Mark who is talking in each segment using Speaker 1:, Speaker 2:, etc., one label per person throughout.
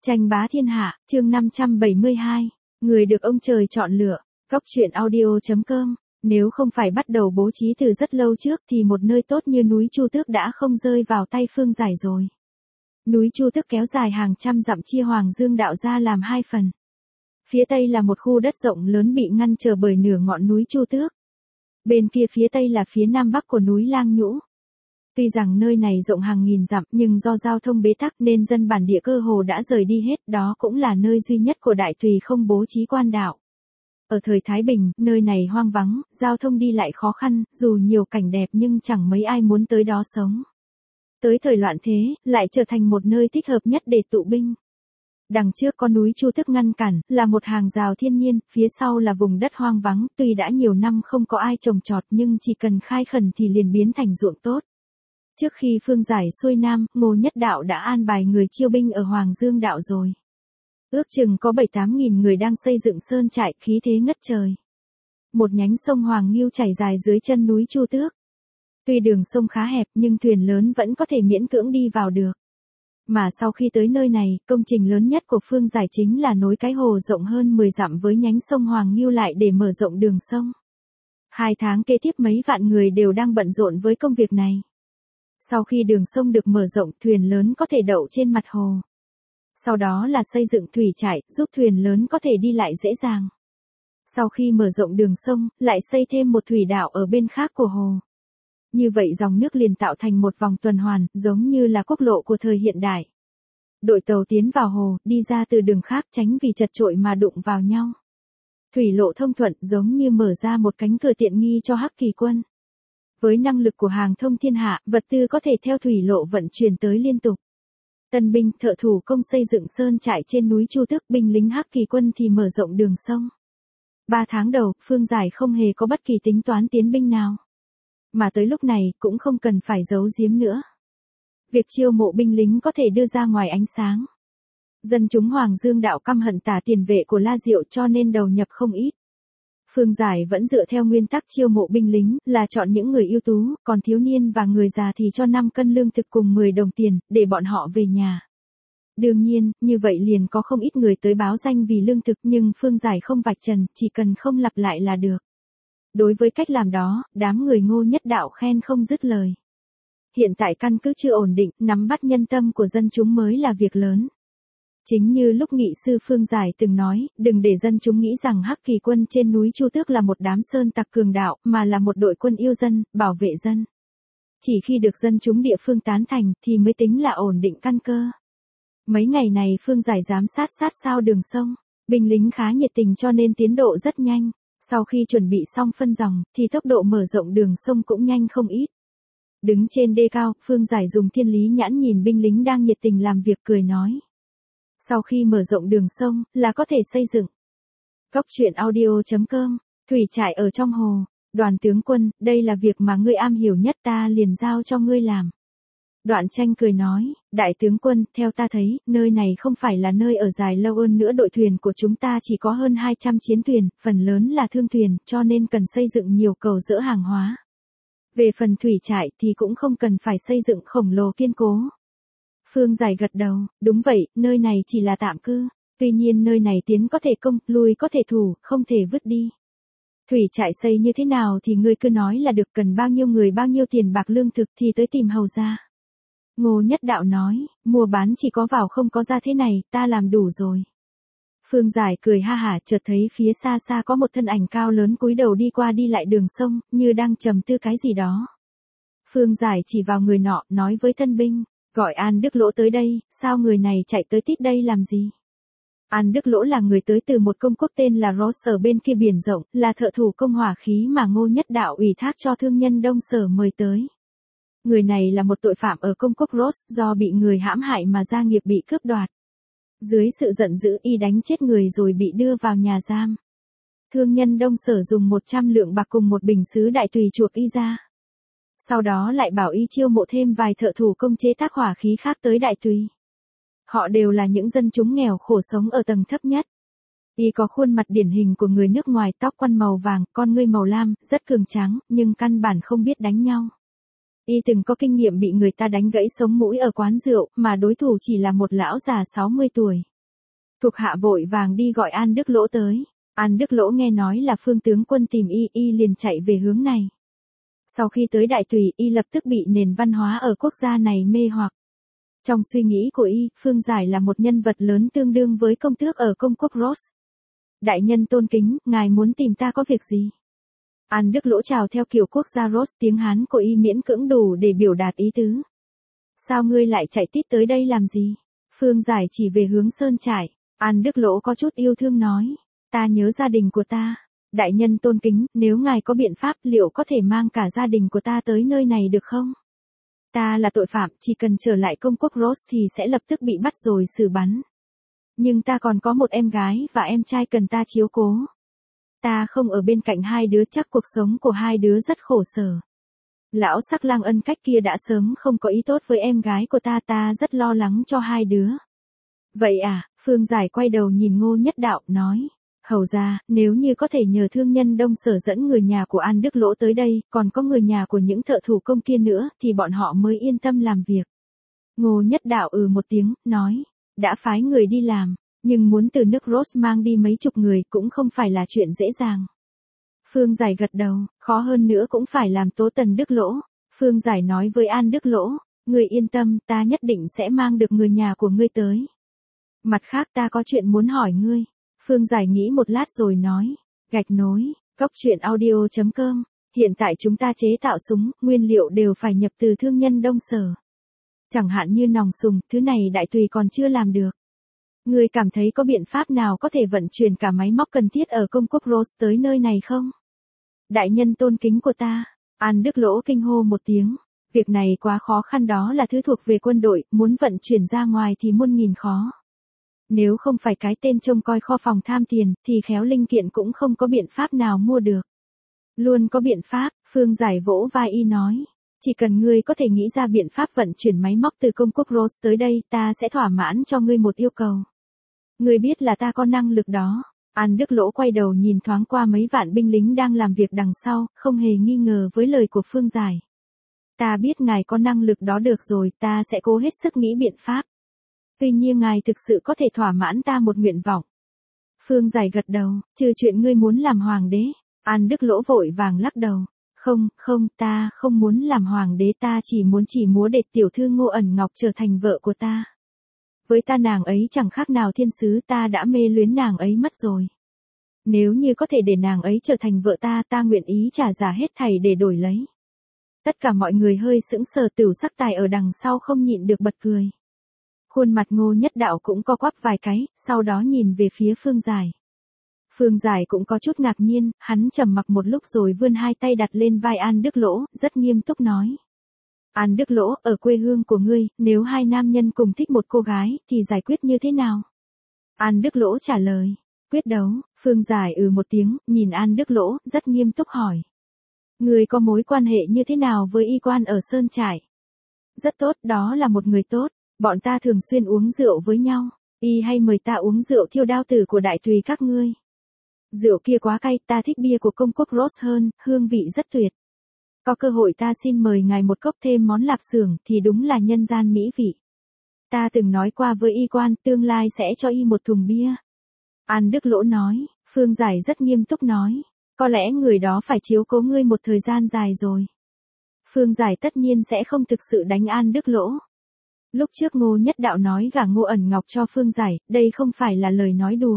Speaker 1: Tranh bá thiên hạ, chương 572. Người được ông trời chọn lựa. Góc truyện audio.com. Nếu không phải bắt đầu bố trí từ rất lâu trước thì một nơi tốt như núi Chu Tước đã không rơi vào tay Phương Giải rồi. Núi Chu Tước kéo dài hàng trăm dặm chia Hoàng Dương đạo ra làm hai phần. Phía tây là một khu đất rộng lớn bị ngăn trở bởi nửa ngọn núi Chu Tước. Bên kia phía tây là phía nam bắc của núi Lang Nhũ. Tuy rằng nơi này rộng hàng nghìn dặm nhưng do giao thông bế tắc nên dân bản địa cơ hồ đã rời đi hết, đó cũng là nơi duy nhất của Đại Tùy không bố trí quan đạo. Ở thời Thái Bình, nơi này hoang vắng, giao thông đi lại khó khăn, dù nhiều cảnh đẹp nhưng chẳng mấy ai muốn tới đó sống. Tới thời loạn thế, lại trở thành một nơi thích hợp nhất để tụ binh. Đằng trước có núi Chu Tước ngăn cản, là một hàng rào thiên nhiên, phía sau là vùng đất hoang vắng, tuy đã nhiều năm không có ai trồng trọt nhưng chỉ cần khai khẩn thì liền biến thành ruộng tốt. Trước khi Phương Giải xuôi nam, Ngô Nhất Đạo đã an bài người chiêu binh ở Hoàng Dương đạo rồi. Ước chừng có 7-8 nghìn người đang xây dựng sơn trại, khí thế ngất trời. Một nhánh sông Hoàng Nghiêu chảy dài dưới chân núi Chu Tước. Tuy đường sông khá hẹp nhưng thuyền lớn vẫn có thể miễn cưỡng đi vào được. Mà sau khi tới nơi này, công trình lớn nhất của Phương Giải chính là nối cái hồ rộng hơn 10 dặm với nhánh sông Hoàng Nghiêu lại để mở rộng đường sông. 2 tháng kế tiếp mấy vạn người đều đang bận rộn với công việc này. Sau khi đường sông được mở rộng, thuyền lớn có thể đậu trên mặt hồ. Sau đó là xây dựng thủy trại, giúp thuyền lớn có thể đi lại dễ dàng. Sau khi mở rộng đường sông, lại xây thêm một thủy đạo ở bên khác của hồ. Như vậy dòng nước liền tạo thành một vòng tuần hoàn, giống như là quốc lộ của thời hiện đại. Đội tàu tiến vào hồ, đi ra từ đường khác tránh vì chật chội mà đụng vào nhau. Thủy lộ thông thuận giống như mở ra một cánh cửa tiện nghi cho Hắc Kỳ quân. Với năng lực của hàng thông thiên hạ, vật tư có thể theo thủy lộ vận chuyển tới liên tục. Tân binh, thợ thủ công xây dựng sơn trại trên núi Chu Tước, binh lính Hắc Kỳ quân thì mở rộng đường sông. 3 tháng đầu, Phương Giải không hề có bất kỳ tính toán tiến binh nào. Mà tới lúc này, cũng không cần phải giấu giếm nữa. Việc chiêu mộ binh lính có thể đưa ra ngoài ánh sáng. Dân chúng Hoàng Dương đạo căm hận tả tiền vệ của La Diệu cho nên đầu nhập không ít. Phương Giải vẫn dựa theo nguyên tắc chiêu mộ binh lính, là chọn những người ưu tú, còn thiếu niên và người già thì cho 5 cân lương thực cùng 10 đồng tiền, để bọn họ về nhà. Đương nhiên, như vậy liền có không ít người tới báo danh vì lương thực nhưng Phương Giải không vạch trần, chỉ cần không lặp lại là được. Đối với cách làm đó, đám người Ngô Nhất Đạo khen không dứt lời. Hiện tại căn cứ chưa ổn định, nắm bắt nhân tâm của dân chúng mới là việc lớn. Chính như lúc nghị sư Phương Giải từng nói, đừng để dân chúng nghĩ rằng Hắc Kỳ quân trên núi Chu Tước là một đám sơn tặc cường đạo, mà là một đội quân yêu dân, bảo vệ dân. Chỉ khi được dân chúng địa phương tán thành, thì mới tính là ổn định căn cơ. Mấy ngày này Phương Giải giám sát sát sao đường sông, binh lính khá nhiệt tình cho nên tiến độ rất nhanh. Sau khi chuẩn bị xong phân dòng, thì tốc độ mở rộng đường sông cũng nhanh không ít. Đứng trên đê cao, Phương Giải dùng thiên lý nhãn nhìn binh lính đang nhiệt tình làm việc cười nói. Sau khi mở rộng đường sông, là có thể xây dựng. Góc truyện audio.com, thủy trại ở trong hồ. Đoàn tướng quân, đây là việc mà ngươi am hiểu nhất, ta liền giao cho ngươi làm. Đoạn Tranh cười nói, đại tướng quân, theo ta thấy, nơi này không phải là nơi ở dài lâu hơn nữa, đội thuyền của chúng ta chỉ có hơn 200 chiến thuyền, phần lớn là thương thuyền, cho nên cần xây dựng nhiều cầu dỡ hàng hóa. Về phần thủy trại thì cũng không cần phải xây dựng khổng lồ kiên cố. Phương Giải gật đầu, đúng vậy, nơi này chỉ là tạm cư, tuy nhiên nơi này tiến có thể công, lui có thể thủ, không thể vứt đi. Thủy trại xây như thế nào thì ngươi cứ nói là được, cần bao nhiêu người bao nhiêu tiền bạc lương thực thì tới tìm hầu ra. Ngô Nhất Đạo nói, mua bán chỉ có vào không có ra thế này, ta làm đủ rồi. Phương Giải cười ha hả, chợt thấy phía xa xa có một thân ảnh cao lớn cúi đầu đi qua đi lại đường sông, như đang trầm tư cái gì đó. Phương Giải chỉ vào người nọ, nói với thân binh, gọi An Đức Lỗ tới đây, sao người này chạy tới tít đây làm gì? An Đức Lỗ là người tới từ một công quốc tên là Ross ở bên kia biển rộng, là thợ thủ công hỏa khí mà Ngô Nhất Đạo ủy thác cho thương nhân Đông Sở mời tới. Người này là một tội phạm ở công quốc Ross, do bị người hãm hại mà gia nghiệp bị cướp đoạt. Dưới sự giận dữ y đánh chết người rồi bị đưa vào nhà giam. Thương nhân Đông Sở dùng 100 lượng bạc cùng một bình sứ đại tùy chuộc y ra. Sau đó lại bảo y chiêu mộ thêm vài thợ thủ công chế tác hỏa khí khác tới đại tùy. Họ đều là những dân chúng nghèo khổ sống ở tầng thấp nhất. Y có khuôn mặt điển hình của người nước ngoài, tóc quăn màu vàng, con ngươi màu lam, rất cường tráng, nhưng căn bản không biết đánh nhau. Y từng có kinh nghiệm bị người ta đánh gãy sống mũi ở quán rượu, mà đối thủ chỉ là một lão già 60 tuổi. Thuộc hạ vội vàng đi gọi An Đức Lỗ tới. An Đức Lỗ nghe nói là Phương tướng quân tìm y liền chạy về hướng này. Sau khi tới Đại Tùy, y lập tức bị nền văn hóa ở quốc gia này mê hoặc. Trong suy nghĩ của y, Phương Giải là một nhân vật lớn tương đương với công tước ở công quốc Rose. Đại nhân tôn kính, ngài muốn tìm ta có việc gì? An Đức Lỗ chào theo kiểu quốc gia Rose, tiếng Hán của y miễn cưỡng đủ để biểu đạt ý tứ. Sao ngươi lại chạy tít tới đây làm gì? Phương Giải chỉ về hướng sơn trại. An Đức Lỗ có chút yêu thương nói. Ta nhớ gia đình của ta. Đại nhân tôn kính, nếu ngài có biện pháp liệu có thể mang cả gia đình của ta tới nơi này được không? Ta là tội phạm, chỉ cần trở lại công quốc Rose thì sẽ lập tức bị bắt rồi xử bắn. Nhưng ta còn có một em gái và em trai cần ta chiếu cố. Ta không ở bên cạnh hai đứa, chắc cuộc sống của hai đứa rất khổ sở. Lão Sắc Lang Ân Cách kia đã sớm không có ý tốt với em gái của ta rất lo lắng cho hai đứa. Vậy à, Phương Giải quay đầu nhìn Ngô Nhất Đạo, nói. Hầu ra, nếu như có thể nhờ thương nhân Đông Sở dẫn người nhà của An Đức Lỗ tới đây, còn có người nhà của những thợ thủ công kia nữa, thì bọn họ mới yên tâm làm việc. Ngô Nhất Đạo một tiếng, nói. Đã phái người đi làm, nhưng muốn từ nước Rose mang đi mấy chục người cũng không phải là chuyện dễ dàng. Phương Giải gật đầu, khó hơn nữa cũng phải làm tố tần Đức Lỗ. Phương Giải nói với An Đức Lỗ, người yên tâm, ta nhất định sẽ mang được người nhà của ngươi tới. Mặt khác ta có chuyện muốn hỏi ngươi. Phương Giải nghĩ một lát rồi nói, gạch nối, coctruyện.audio.com, hiện tại chúng ta chế tạo súng, nguyên liệu đều phải nhập từ thương nhân Đông Sở. Chẳng hạn như nòng súng, thứ này Đại Tùy còn chưa làm được. Ngươi cảm thấy có biện pháp nào có thể vận chuyển cả máy móc cần thiết ở công quốc Rose tới nơi này không? Đại nhân tôn kính của ta, An Đức Lỗ kinh hô một tiếng, việc này quá khó khăn, đó là thứ thuộc về quân đội, muốn vận chuyển ra ngoài thì muôn nghìn khó. Nếu không phải cái tên trông coi kho phòng tham tiền, thì khéo linh kiện cũng không có biện pháp nào mua được. Luôn có biện pháp, Phương Giải vỗ vai y nói. Chỉ cần ngươi có thể nghĩ ra biện pháp vận chuyển máy móc từ công quốc Rose tới đây, ta sẽ thỏa mãn cho ngươi một yêu cầu. Ngươi biết là ta có năng lực đó. An Đức Lỗ quay đầu nhìn thoáng qua mấy vạn binh lính đang làm việc đằng sau, không hề nghi ngờ với lời của Phương Giải. Ta biết ngài có năng lực đó, được rồi, ta sẽ cố hết sức nghĩ biện pháp. Tuy nhiên ngài thực sự có thể thỏa mãn ta một nguyện vọng. Phương Giải gật đầu, trừ chuyện ngươi muốn làm hoàng đế. An Đức Lỗ vội vàng lắc đầu. Không, ta không muốn làm hoàng đế, ta chỉ múa để tiểu thư Ngô Ẩn Ngọc trở thành vợ của ta. Với ta nàng ấy chẳng khác nào thiên sứ, ta đã mê luyến nàng ấy mất rồi. Nếu như có thể để nàng ấy trở thành vợ ta nguyện ý trả giá hết thảy để đổi lấy. Tất cả mọi người hơi sững sờ, Tửu Sắc Tài ở đằng sau không nhịn được bật cười. Khuôn mặt Ngô Nhất Đạo cũng co quắp vài cái, sau đó nhìn về phía Phương Giải. Phương Giải cũng có chút ngạc nhiên, hắn trầm mặc một lúc rồi vươn hai tay đặt lên vai An Đức Lỗ, rất nghiêm túc nói. An Đức Lỗ, ở quê hương của ngươi, nếu hai nam nhân cùng thích một cô gái, thì giải quyết như thế nào? An Đức Lỗ trả lời. Quyết đấu. Phương Giải một tiếng, nhìn An Đức Lỗ, rất nghiêm túc hỏi. Ngươi có mối quan hệ như thế nào với y quan ở Sơn Trại? Rất tốt, đó là một người tốt. Bọn ta thường xuyên uống rượu với nhau. Y hay mời ta uống rượu Thiêu Đao Tử của Đại Tùy các ngươi. Rượu kia quá cay, ta thích bia của công quốc Rose hơn, hương vị rất tuyệt. Có cơ hội ta xin mời ngài một cốc thêm món lạp xưởng, thì đúng là nhân gian mỹ vị. Ta từng nói qua với y quan, tương lai sẽ cho y một thùng bia. An Đức Lỗ nói. Phương Giải rất nghiêm túc nói. Có lẽ người đó phải chiếu cố ngươi một thời gian dài rồi. Phương Giải tất nhiên sẽ không thực sự đánh An Đức Lỗ. Lúc trước Ngô Nhất Đạo nói gả Ngô Ẩn Ngọc cho Phương Giải, đây không phải là lời nói đùa.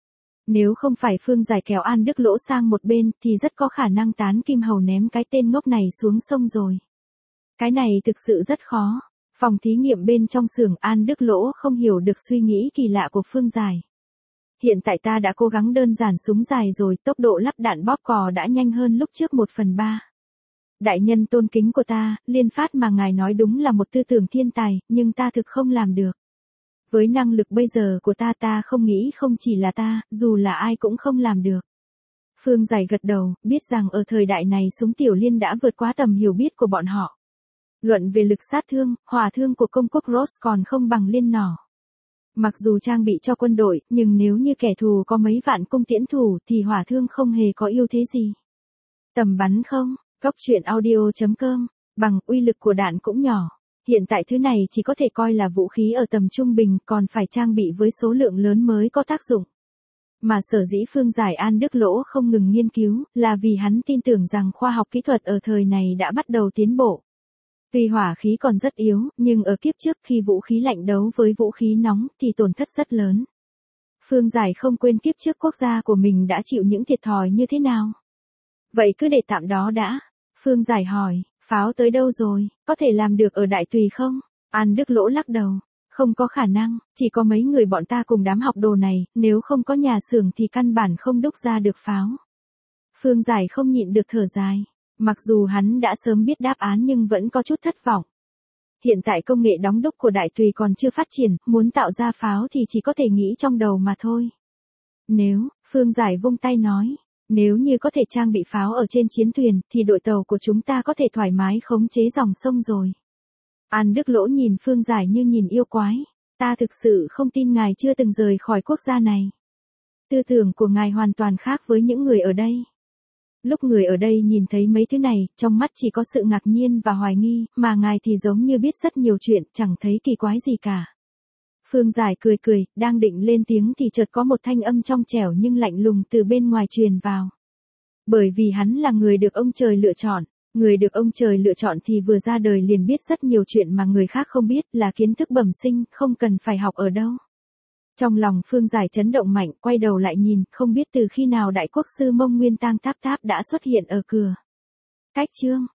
Speaker 1: Nếu không phải Phương Giải kéo An Đức Lỗ sang một bên, thì rất có khả năng Tán Kim Hầu ném cái tên ngốc này xuống sông rồi. Cái này thực sự rất khó. Phòng thí nghiệm bên trong xưởng, An Đức Lỗ không hiểu được suy nghĩ kỳ lạ của Phương Giải. Hiện tại ta đã cố gắng đơn giản súng dài rồi, tốc độ lắp đạn bóp cò đã nhanh hơn lúc trước 1/3. Đại nhân tôn kính của ta, liên phát mà ngài nói đúng là một tư tưởng thiên tài, nhưng ta thực không làm được. Với năng lực bây giờ của ta không nghĩ không chỉ là ta, dù là ai cũng không làm được. Phương Giải gật đầu, biết rằng ở thời đại này súng tiểu liên đã vượt quá tầm hiểu biết của bọn họ. Luận về lực sát thương, hỏa thương của công quốc Rose còn không bằng liên nỏ. Mặc dù trang bị cho quân đội, nhưng nếu như kẻ thù có mấy vạn cung tiễn thủ thì hỏa thương không hề có ưu thế gì. Tầm bắn không, coctruyện.audio.com, bằng uy lực của đạn cũng nhỏ. Hiện tại thứ này chỉ có thể coi là vũ khí ở tầm trung bình, còn phải trang bị với số lượng lớn mới có tác dụng. Mà sở dĩ Phương Giải An Đức Lỗ không ngừng nghiên cứu, là vì hắn tin tưởng rằng khoa học kỹ thuật ở thời này đã bắt đầu tiến bộ. Tuy hỏa khí còn rất yếu, nhưng ở kiếp trước khi vũ khí lạnh đấu với vũ khí nóng thì tổn thất rất lớn. Phương Giải không quên kiếp trước quốc gia của mình đã chịu những thiệt thòi như thế nào. Vậy cứ để tạm đó đã. Phương Giải hỏi, pháo tới đâu rồi, có thể làm được ở Đại Tùy không? An Đức Lỗ lắc đầu, không có khả năng, chỉ có mấy người bọn ta cùng đám học đồ này, nếu không có nhà xưởng thì căn bản không đúc ra được pháo. Phương Giải không nhịn được thở dài. Mặc dù hắn đã sớm biết đáp án nhưng vẫn có chút thất vọng. Hiện tại công nghệ đóng đúc của Đại Tùy còn chưa phát triển, muốn tạo ra pháo thì chỉ có thể nghĩ trong đầu mà thôi. Phương Giải vung tay nói, nếu như có thể trang bị pháo ở trên chiến thuyền, thì đội tàu của chúng ta có thể thoải mái khống chế dòng sông rồi. An Đức Lỗ nhìn Phương Giải như nhìn yêu quái. Ta thực sự không tin ngài chưa từng rời khỏi quốc gia này. Tư tưởng của ngài hoàn toàn khác với những người ở đây. Lúc người ở đây nhìn thấy mấy thứ này, trong mắt chỉ có sự ngạc nhiên và hoài nghi, mà ngài thì giống như biết rất nhiều chuyện, chẳng thấy kỳ quái gì cả. Phương Giải cười cười, đang định lên tiếng thì chợt có một thanh âm trong trẻo nhưng lạnh lùng từ bên ngoài truyền vào. Bởi vì hắn là người được ông trời lựa chọn. Người được ông trời lựa chọn thì vừa ra đời liền biết rất nhiều chuyện mà người khác không biết, là kiến thức bẩm sinh, không cần phải học ở đâu. Trong lòng Phương Giải chấn động mạnh, quay đầu lại nhìn, không biết từ khi nào Đại Quốc sư Mông Nguyên Tang Táp Táp đã xuất hiện ở cửa. Cách chương